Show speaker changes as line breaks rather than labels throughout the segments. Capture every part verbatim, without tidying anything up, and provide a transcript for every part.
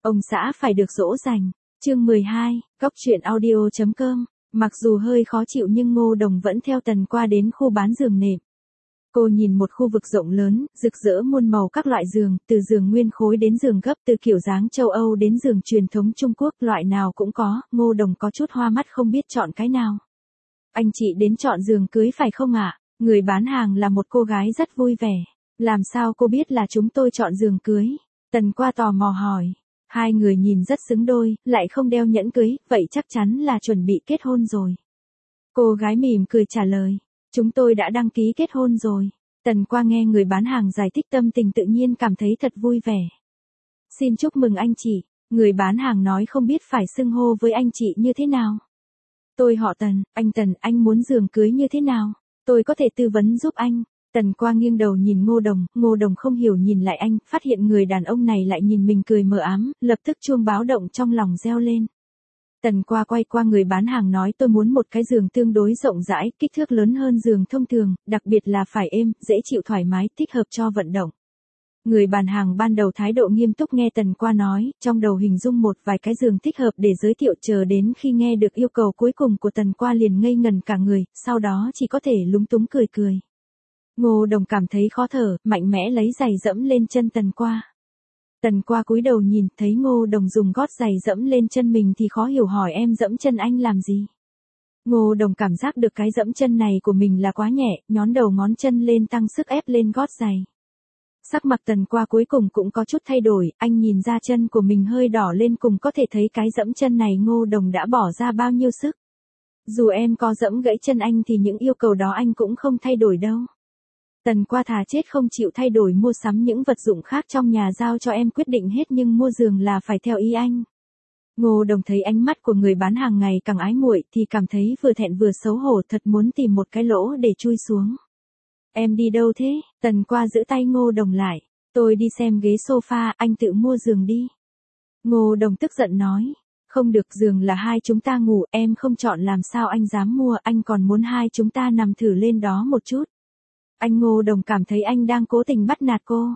Ông xã phải được dỗ dành. Chương mười hai, Cóc truyện audio chấm com. Mặc dù hơi khó chịu nhưng Ngô Đồng vẫn theo Tần qua đến khu bán giường nệm. Cô nhìn một khu vực rộng lớn, rực rỡ muôn màu các loại giường, từ giường nguyên khối đến giường gấp, từ kiểu dáng châu Âu đến giường truyền thống Trung Quốc, loại nào cũng có. Ngô Đồng có chút hoa mắt không biết chọn cái nào. Anh chị đến chọn giường cưới phải không ạ? Người bán hàng là một cô gái rất vui vẻ. Làm sao cô biết là chúng tôi chọn giường cưới? Tần qua tò mò hỏi. Hai người nhìn rất xứng đôi, lại không đeo nhẫn cưới, vậy chắc chắn là chuẩn bị kết hôn rồi. Cô gái mỉm cười trả lời. Chúng tôi đã đăng ký kết hôn rồi. Tần qua nghe người bán hàng giải thích tâm tình tự nhiên cảm thấy thật vui vẻ. Xin chúc mừng anh chị. Người bán hàng nói không biết phải xưng hô với anh chị như thế nào. Tôi họ Tần, anh Tần, anh muốn giường cưới như thế nào? Tôi có thể tư vấn giúp anh. Tần qua nghiêng đầu nhìn Ngô Đồng, Ngô Đồng không hiểu nhìn lại anh, phát hiện người đàn ông này lại nhìn mình cười mờ ám, lập tức chuông báo động trong lòng reo lên. Tần qua quay qua người bán hàng nói tôi muốn một cái giường tương đối rộng rãi, kích thước lớn hơn giường thông thường, đặc biệt là phải êm, dễ chịu thoải mái, thích hợp cho vận động. Người bán hàng ban đầu thái độ nghiêm túc nghe Tần qua nói, trong đầu hình dung một vài cái giường thích hợp để giới thiệu, chờ đến khi nghe được yêu cầu cuối cùng của Tần qua liền ngây ngần cả người, sau đó chỉ có thể lúng túng cười cười. Ngô Đồng cảm thấy khó thở, mạnh mẽ lấy giày dẫm lên chân Tần qua. Tần qua cúi đầu nhìn, thấy Ngô Đồng dùng gót giày dẫm lên chân mình thì khó hiểu hỏi em dẫm chân anh làm gì. Ngô Đồng cảm giác được cái dẫm chân này của mình là quá nhẹ, nhón đầu ngón chân lên tăng sức ép lên gót giày. Sắc mặt Tần qua cuối cùng cũng có chút thay đổi, anh nhìn ra chân của mình hơi đỏ lên cùng có thể thấy cái dẫm chân này Ngô Đồng đã bỏ ra bao nhiêu sức. Dù em có dẫm gãy chân anh thì những yêu cầu đó anh cũng không thay đổi đâu. Tần qua thà chết không chịu thay đổi mua sắm những vật dụng khác trong nhà giao cho em quyết định hết nhưng mua giường là phải theo ý anh. Ngô Đồng thấy ánh mắt của người bán hàng ngày càng ái muội thì cảm thấy vừa thẹn vừa xấu hổ, thật muốn tìm một cái lỗ để chui xuống. Em đi đâu thế? Tần qua giữ tay Ngô Đồng lại. Tôi đi xem ghế sofa, anh tự mua giường đi. Ngô Đồng tức giận nói. Không được, giường là hai chúng ta ngủ, em không chọn làm sao anh dám mua, anh còn muốn hai chúng ta nằm thử lên đó một chút. Anh Ngô Đồng cảm thấy anh đang cố tình bắt nạt cô.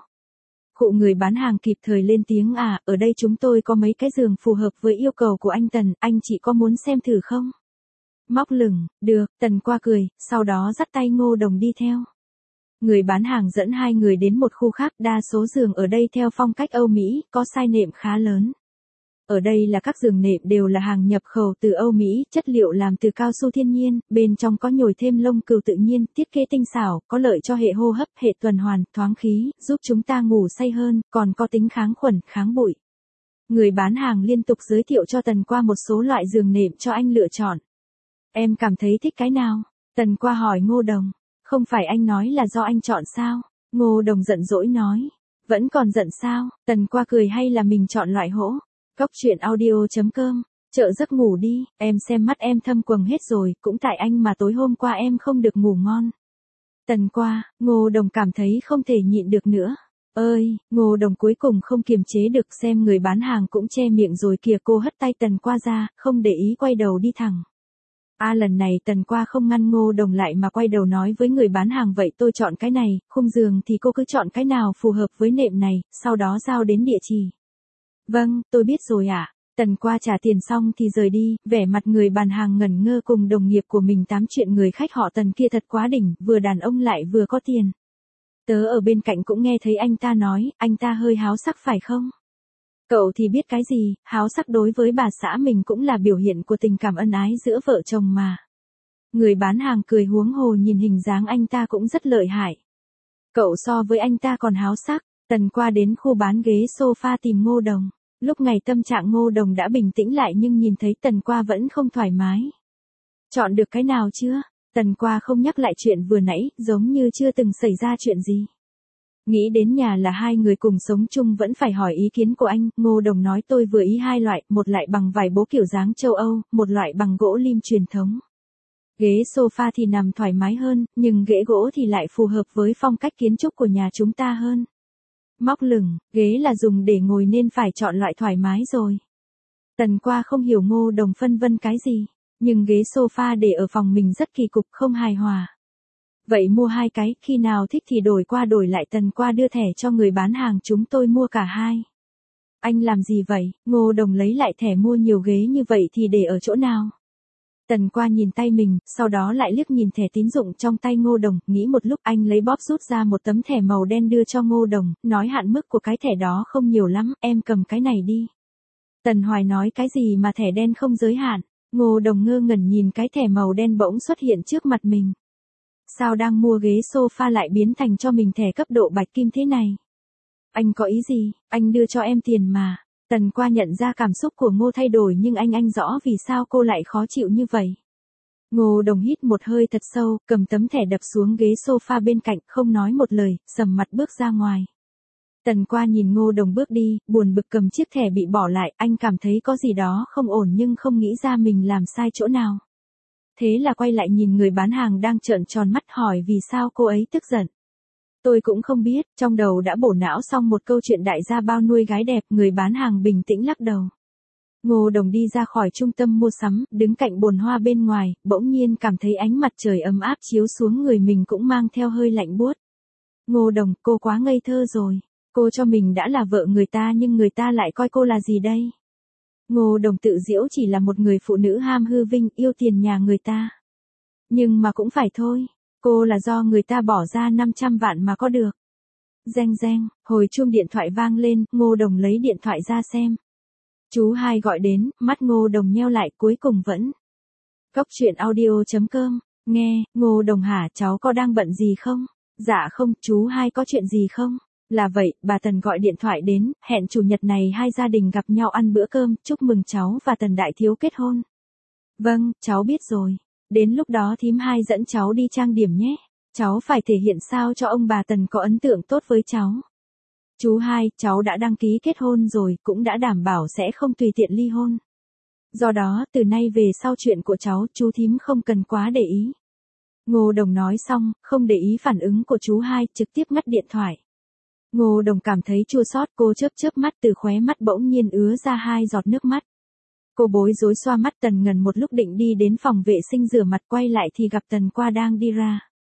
Cụ người bán hàng kịp thời lên tiếng à, ở đây chúng tôi có mấy cái giường phù hợp với yêu cầu của anh Tần, anh chị có muốn xem thử không? Móc lửng, được, Tần qua cười, sau đó dắt tay Ngô Đồng đi theo. Người bán hàng dẫn hai người đến một khu khác, đa số giường ở đây theo phong cách Âu Mỹ, có size nệm khá lớn. Ở đây là các giường nệm đều là hàng nhập khẩu từ Âu Mỹ, chất liệu làm từ cao su thiên nhiên, bên trong có nhồi thêm lông cừu tự nhiên, thiết kế tinh xảo, có lợi cho hệ hô hấp, hệ tuần hoàn, thoáng khí, giúp chúng ta ngủ say hơn, còn có tính kháng khuẩn, kháng bụi. Người bán hàng liên tục giới thiệu cho Tần qua một số loại giường nệm cho anh lựa chọn. Em cảm thấy thích cái nào? Tần qua hỏi Ngô Đồng. Không phải anh nói là do anh chọn sao? Ngô Đồng giận dỗi nói. Vẫn còn giận sao? Tần qua cười hay là mình chọn loại hỗ? Cóc truyện audio chấm com. Chợ giấc ngủ đi, em xem mắt em thâm quầng hết rồi, cũng tại anh mà tối hôm qua em không được ngủ ngon. Tần qua, Ngô Đồng cảm thấy không thể nhịn được nữa. Ơi, Ngô Đồng cuối cùng không kiềm chế được, xem người bán hàng cũng che miệng rồi kìa, cô hất tay Tần qua ra, không để ý quay đầu đi thẳng. À lần này Tần qua không ngăn Ngô Đồng lại mà quay đầu nói với người bán hàng vậy tôi chọn cái này, khung giường thì cô cứ chọn cái nào phù hợp với nệm này, sau đó giao đến địa chỉ. Vâng, tôi biết rồi ạ. À. Tần qua trả tiền xong thì rời đi, vẻ mặt người bán hàng ngẩn ngơ cùng đồng nghiệp của mình tám chuyện người khách họ Tần kia thật quá đỉnh, vừa đàn ông lại vừa có tiền. Tớ ở bên cạnh cũng nghe thấy anh ta nói, anh ta hơi háo sắc phải không? Cậu thì biết cái gì, háo sắc đối với bà xã mình cũng là biểu hiện của tình cảm ân ái giữa vợ chồng mà. Người bán hàng cười huống hồ nhìn hình dáng anh ta cũng rất lợi hại. Cậu so với anh ta còn háo sắc. Tần qua đến khu bán ghế sofa tìm Ngô Đồng. Lúc này tâm trạng Ngô Đồng đã bình tĩnh lại nhưng nhìn thấy Tần qua vẫn không thoải mái. Chọn được cái nào chưa? Tần qua không nhắc lại chuyện vừa nãy, giống như chưa từng xảy ra chuyện gì. Nghĩ đến nhà là hai người cùng sống chung vẫn phải hỏi ý kiến của anh, Ngô Đồng nói tôi vừa ý hai loại, một loại bằng vải bố kiểu dáng châu Âu, một loại bằng gỗ lim truyền thống. Ghế sofa thì nằm thoải mái hơn, nhưng ghế gỗ thì lại phù hợp với phong cách kiến trúc của nhà chúng ta hơn. Móc lửng, ghế là dùng để ngồi nên phải chọn loại thoải mái rồi. Tần qua không hiểu Ngô Đồng phân vân cái gì, nhưng ghế sofa để ở phòng mình rất kỳ cục không hài hòa. Vậy mua hai cái, khi nào thích thì đổi qua đổi lại. Tần qua đưa thẻ cho người bán hàng, chúng tôi mua cả hai. Anh làm gì vậy? Ngô Đồng lấy lại thẻ mua nhiều ghế như vậy thì để ở chỗ nào? Tần Qua nhìn tay mình, sau đó lại liếc nhìn thẻ tín dụng trong tay Ngô Đồng, nghĩ một lúc anh lấy bóp rút ra một tấm thẻ màu đen đưa cho Ngô Đồng, nói hạn mức của cái thẻ đó không nhiều lắm, em cầm cái này đi. Tần Hoài nói cái gì mà thẻ đen không giới hạn? Ngô Đồng ngơ ngẩn nhìn cái thẻ màu đen bỗng xuất hiện trước mặt mình. Sao đang mua ghế sofa lại biến thành cho mình thẻ cấp độ bạch kim thế này? Anh có ý gì? Anh đưa cho em tiền mà. Tần Qua nhận ra cảm xúc của Ngô thay đổi nhưng anh anh rõ vì sao cô lại khó chịu như vậy. Ngô Đồng hít một hơi thật sâu, cầm tấm thẻ đập xuống ghế sofa bên cạnh, không nói một lời, sầm mặt bước ra ngoài. Tần Qua nhìn Ngô Đồng bước đi, buồn bực cầm chiếc thẻ bị bỏ lại, anh cảm thấy có gì đó không ổn nhưng không nghĩ ra mình làm sai chỗ nào. Thế là quay lại nhìn người bán hàng đang trợn tròn mắt hỏi vì sao cô ấy tức giận. Tôi cũng không biết, trong đầu đã bổ não xong một câu chuyện đại gia bao nuôi gái đẹp, người bán hàng bình tĩnh lắc đầu. Ngô Đồng đi ra khỏi trung tâm mua sắm, đứng cạnh bồn hoa bên ngoài, bỗng nhiên cảm thấy ánh mặt trời ấm áp chiếu xuống người mình cũng mang theo hơi lạnh buốt. Ngô Đồng, cô quá ngây thơ rồi. Cô cho mình đã là vợ người ta nhưng người ta lại coi cô là gì đây? Ngô Đồng tự giễu chỉ là một người phụ nữ ham hư vinh, yêu tiền nhà người ta. Nhưng mà cũng phải thôi. Cô là do người ta bỏ ra năm trăm vạn mà có được. Reng reng, hồi chuông điện thoại vang lên, Ngô Đồng lấy điện thoại ra xem. Chú hai gọi đến, mắt Ngô Đồng nheo lại cuối cùng vẫn. Cốc truyện audio chấm com, nghe, Ngô Đồng hả, cháu có đang bận gì không? Dạ không, chú hai có chuyện gì không? Là vậy, bà Tần gọi điện thoại đến, hẹn chủ nhật này hai gia đình gặp nhau ăn bữa cơm, chúc mừng cháu và Tần đại thiếu kết hôn. Vâng, cháu biết rồi. Đến lúc đó thím hai dẫn cháu đi trang điểm nhé. Cháu phải thể hiện sao cho ông bà Tần có ấn tượng tốt với cháu. Chú hai, cháu đã đăng ký kết hôn rồi, cũng đã đảm bảo sẽ không tùy tiện ly hôn. Do đó, từ nay về sau chuyện của cháu, chú thím không cần quá để ý. Ngô Đồng nói xong, không để ý phản ứng của chú hai, trực tiếp ngắt điện thoại. Ngô Đồng cảm thấy chua xót, cô chớp chớp mắt, từ khóe mắt bỗng nhiên ứa ra hai giọt nước mắt. Cô bối rối xoa mắt. Tần Ngần một lúc định đi đến phòng vệ sinh rửa mặt, quay lại thì gặp Tần Qua đang đi ra.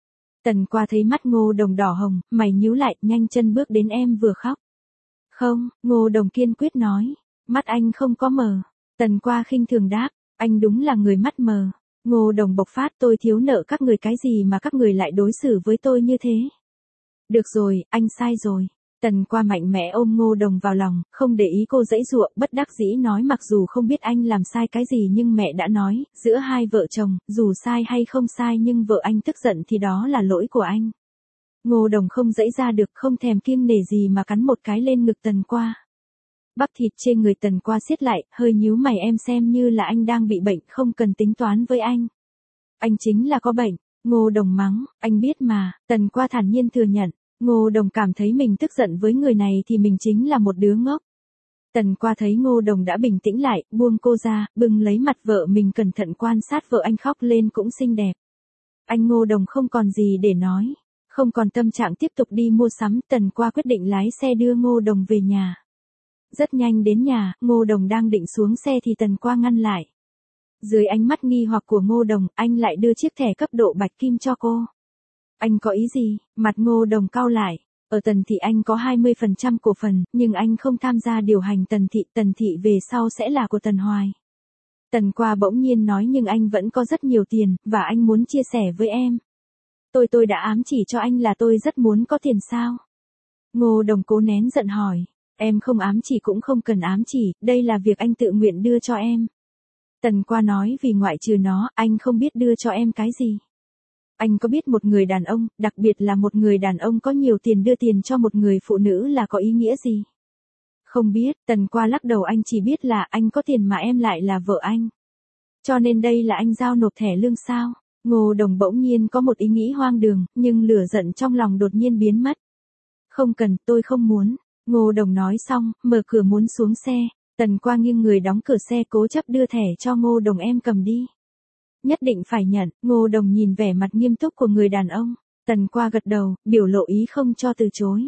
Tần Qua thấy mắt Ngô Đồng đỏ hồng, mày nhíu lại, nhanh chân bước đến. Em vừa khóc. Không, Ngô Đồng kiên quyết nói. Mắt anh không có mờ. Tần Qua khinh thường đáp, anh đúng là người mắt mờ. Ngô Đồng bộc phát, tôi thiếu nợ các người cái gì mà các người lại đối xử với tôi như thế. Được rồi, anh sai rồi. Tần Qua mạnh mẽ ôm Ngô Đồng vào lòng, không để ý cô giãy giụa, bất đắc dĩ nói mặc dù không biết anh làm sai cái gì nhưng mẹ đã nói, giữa hai vợ chồng, dù sai hay không sai nhưng vợ anh tức giận thì đó là lỗi của anh. Ngô Đồng không giãy ra được, không thèm kiêng nể gì mà cắn một cái lên ngực Tần Qua. Bắp thịt trên người Tần Qua siết lại, hơi nhíu mày, em xem như là anh đang bị bệnh, không cần tính toán với anh. Anh chính là có bệnh. Ngô Đồng mắng, anh biết mà. Tần Qua thản nhiên thừa nhận. Ngô Đồng cảm thấy mình tức giận với người này thì mình chính là một đứa ngốc. Tần Qua thấy Ngô Đồng đã bình tĩnh lại, buông cô ra, bưng lấy mặt vợ mình cẩn thận quan sát vợ anh khóc lên cũng xinh đẹp. Anh Ngô Đồng không còn gì để nói, không còn tâm trạng tiếp tục đi mua sắm, Tần Qua quyết định lái xe đưa Ngô Đồng về nhà. Rất nhanh đến nhà, Ngô Đồng đang định xuống xe thì Tần Qua ngăn lại. Dưới ánh mắt nghi hoặc của Ngô Đồng, anh lại đưa chiếc thẻ cấp độ bạch kim cho cô. Anh có ý gì? Mặt Ngô Đồng cau lại. Ở Tần Thị anh có hai mươi phần trăm cổ phần, nhưng anh không tham gia điều hành Tần Thị, Tần Thị về sau sẽ là của Tần Hoài. Tần Qua bỗng nhiên nói nhưng anh vẫn có rất nhiều tiền, và anh muốn chia sẻ với em. Tôi tôi đã ám chỉ cho anh là tôi rất muốn có tiền sao? Ngô Đồng cố nén giận hỏi. Em không ám chỉ cũng không cần ám chỉ, đây là việc anh tự nguyện đưa cho em. Tần Qua nói vì ngoại trừ nó, anh không biết đưa cho em cái gì. Anh có biết một người đàn ông, đặc biệt là một người đàn ông có nhiều tiền đưa tiền cho một người phụ nữ là có ý nghĩa gì? Không biết, Tần Qua lắc đầu, anh chỉ biết là anh có tiền mà em lại là vợ anh. Cho nên đây là anh giao nộp thẻ lương sao? Ngô Đồng bỗng nhiên có một ý nghĩ hoang đường, nhưng lửa giận trong lòng đột nhiên biến mất. Không cần, tôi không muốn. Ngô Đồng nói xong, mở cửa muốn xuống xe. Tần Qua nghiêng người đóng cửa xe, cố chấp đưa thẻ cho Ngô Đồng, em cầm đi. Nhất định phải nhận. Ngô Đồng nhìn vẻ mặt nghiêm túc của người đàn ông. Tần Qua gật đầu, biểu lộ ý không cho từ chối.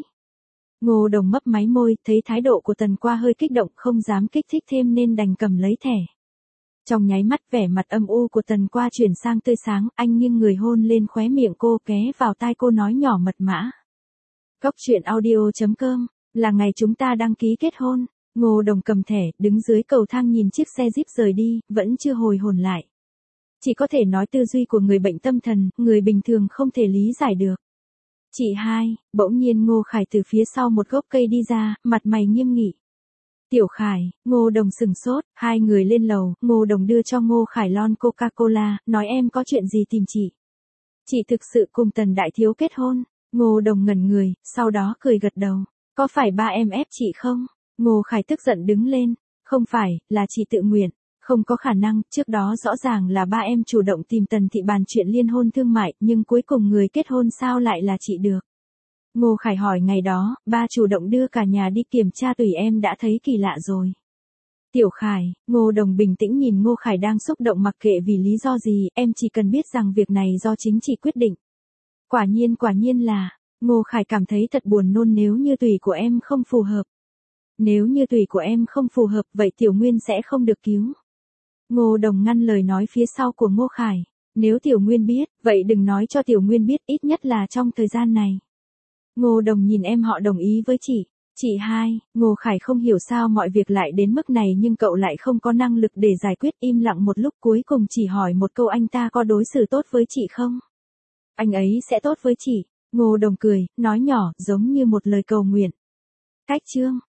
Ngô Đồng mấp máy môi, thấy thái độ của Tần Qua hơi kích động, không dám kích thích thêm nên đành cầm lấy thẻ. Trong nháy mắt vẻ mặt âm u của Tần Qua chuyển sang tươi sáng, anh nghiêng người hôn lên khóe miệng cô, ghé vào tai cô nói nhỏ mật mã. Cốc truyện audio chấm com, là ngày chúng ta đăng ký kết hôn. Ngô Đồng cầm thẻ, đứng dưới cầu thang nhìn chiếc xe Jeep rời đi, vẫn chưa hồi hồn lại. Chỉ có thể nói tư duy của người bệnh tâm thần, người bình thường không thể lý giải được. Chị hai, bỗng nhiên Ngô Khải từ phía sau một gốc cây đi ra, mặt mày nghiêm nghị. Tiểu Khải, Ngô Đồng sừng sốt, hai người lên lầu, Ngô Đồng đưa cho Ngô Khải lon Coca-Cola, nói em có chuyện gì tìm chị. Chị thực sự cùng Tần Đại Thiếu kết hôn. Ngô Đồng ngẩn người, sau đó cười gật đầu. Có phải ba em ép chị không? Ngô Khải tức giận đứng lên. Không phải, là chị tự nguyện. Không có khả năng, trước đó rõ ràng là ba em chủ động tìm Tần Thị bàn chuyện liên hôn thương mại, nhưng cuối cùng người kết hôn sao lại là chị được? Ngô Khải hỏi ngày đó, ba chủ động đưa cả nhà đi kiểm tra tùy em đã thấy kỳ lạ rồi. Tiểu Khải, Ngô Đồng bình tĩnh nhìn Ngô Khải đang xúc động mặc kệ vì lý do gì, em chỉ cần biết rằng việc này do chính chị quyết định. Quả nhiên quả nhiên là, Ngô Khải cảm thấy thật buồn nôn nếu như tùy của em không phù hợp. Nếu như tùy của em không phù hợp vậy Tiểu Nguyên sẽ không được cứu. Ngô Đồng ngăn lời nói phía sau của Ngô Khải. Nếu Tiểu Nguyên biết, vậy đừng nói cho Tiểu Nguyên biết ít nhất là trong thời gian này. Ngô Đồng nhìn em họ đồng ý với chị. Chị hai, Ngô Khải không hiểu sao mọi việc lại đến mức này nhưng cậu lại không có năng lực để giải quyết, im lặng một lúc cuối cùng chỉ hỏi một câu anh ta có đối xử tốt với chị không? Anh ấy sẽ tốt với chị. Ngô Đồng cười, nói nhỏ, giống như một lời cầu nguyện. Cách chương